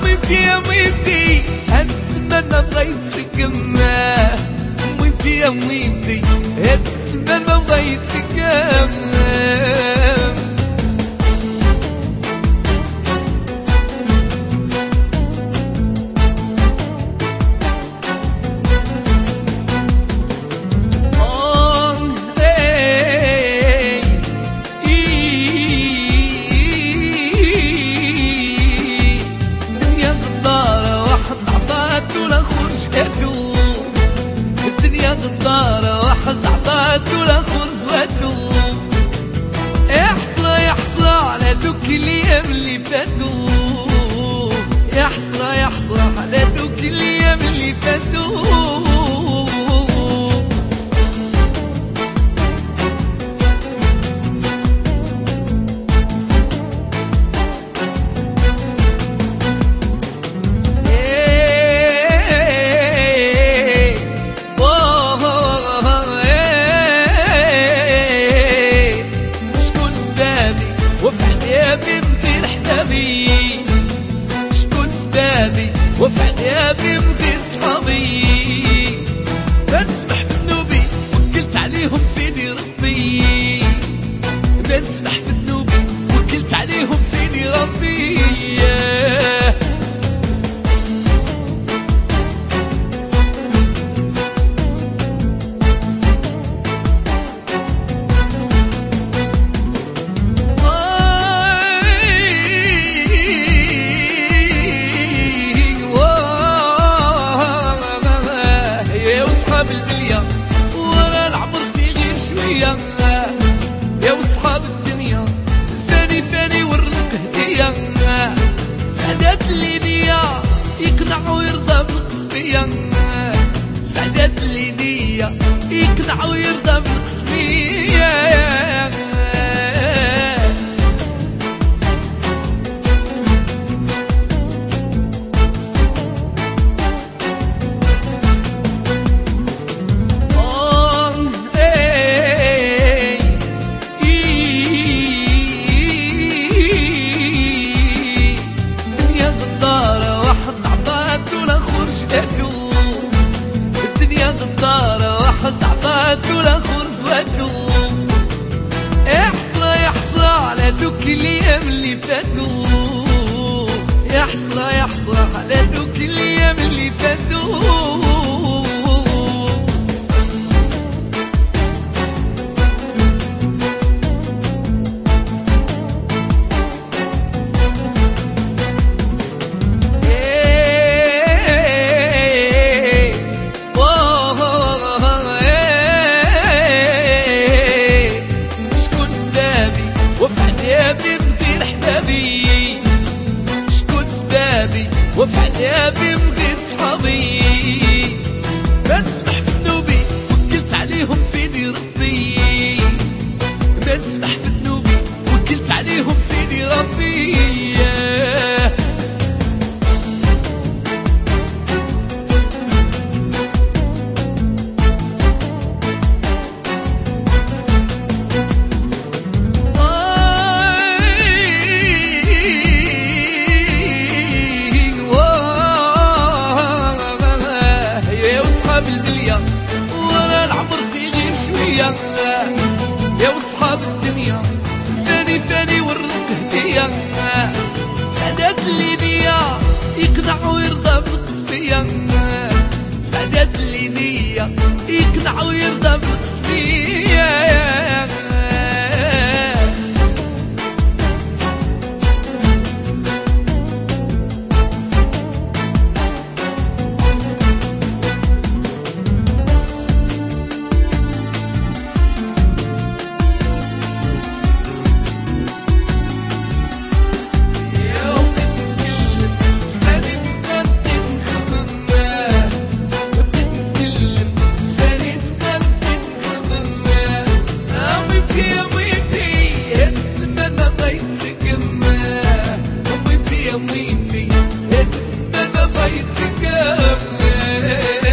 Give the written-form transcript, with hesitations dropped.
ميمتي يا ميمتي هاد الزمان ما بغيتك كما ميمتي يا ميمتي هاد الزمان ما بغيتك كما الدنيا غدارة واحد عطات والاخر زواتو يا حسرة يا حسرة على دوك الايام اللي فاتو يا حسرة يا حسرة على دوك الايام اللي فاتو شكون سبابي وفعل يا بمضي صحابي بنسبح في ذنوبي وكلت عليهم سيدي ربي بنسبح في ذنوبي وكلت عليهم سيدي ربي ورا العمر في غير شوية يا وصحاب الدنيا فاني فاني والرزق هدية سعدات اللي نية يقنع ويرضى بالقسمية سعدات اللي نية يقنع ويرضى بالقسمية الدنيا غدارة واحد عطات والاخر زواتو يا حسرة يا حسرة على دوك الايام اللي فاتو يا حسرة يا حسرة على دوك الايام اللي فاتو شكون سبابي وفعل يا بمضي صحابي بنسبح في ذنوبي وكلت عليهم سيدي ربي بنسبح في ذنوبي وكلت عليهم سيدي ربي ورا العمر في غير شوية يا وصحاب الدنيا فاني فاني والرزق هدية سعدات اللي نية يقنع ويرضى بالقسمية سعدات اللي نية يقنع ويرضى بالقسمية ميمتي هاد الزمان ما بغيتك